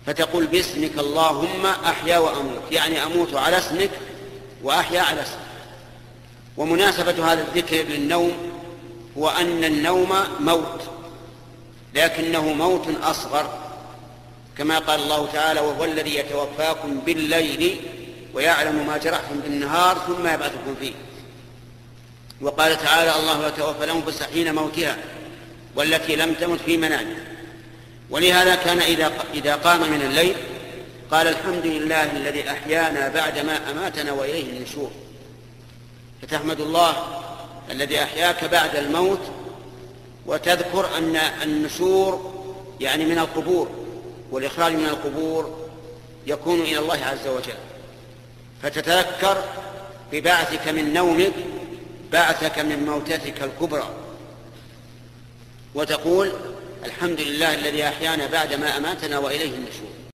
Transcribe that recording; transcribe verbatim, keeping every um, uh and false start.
فتقول باسمك اللهم أحيا وأموت، يعني أموت على اسمك وأحيا على اسمك. ومناسبة هذا الذكر للنوم هو أن النوم موت، لكنه موت أصغر، كما قال الله تعالى وهو الذي يتوفاكم بالليل ويعلم ما جرحتم بالنهار ثم يبعثكم فيه. وقال تعالى الله يتوفى الأنفس حين موتها والتي لم تمت في منامها. ولهذا كان إذا قام من الليل قال الحمد لله الذي أحيانا بعدما أماتنا وإليه النشور. فتحمد الله الذي أحياك بعد الموت، وتذكر أن النشور يعني من القبور، والإخراج من القبور يكون إلى الله عز وجل. فتتذكر ببعثك من نومك بعثك من موتتك الكبرى، وتقول الحمد لله الذي أحيانا بعدما أماتنا وإليه النشور.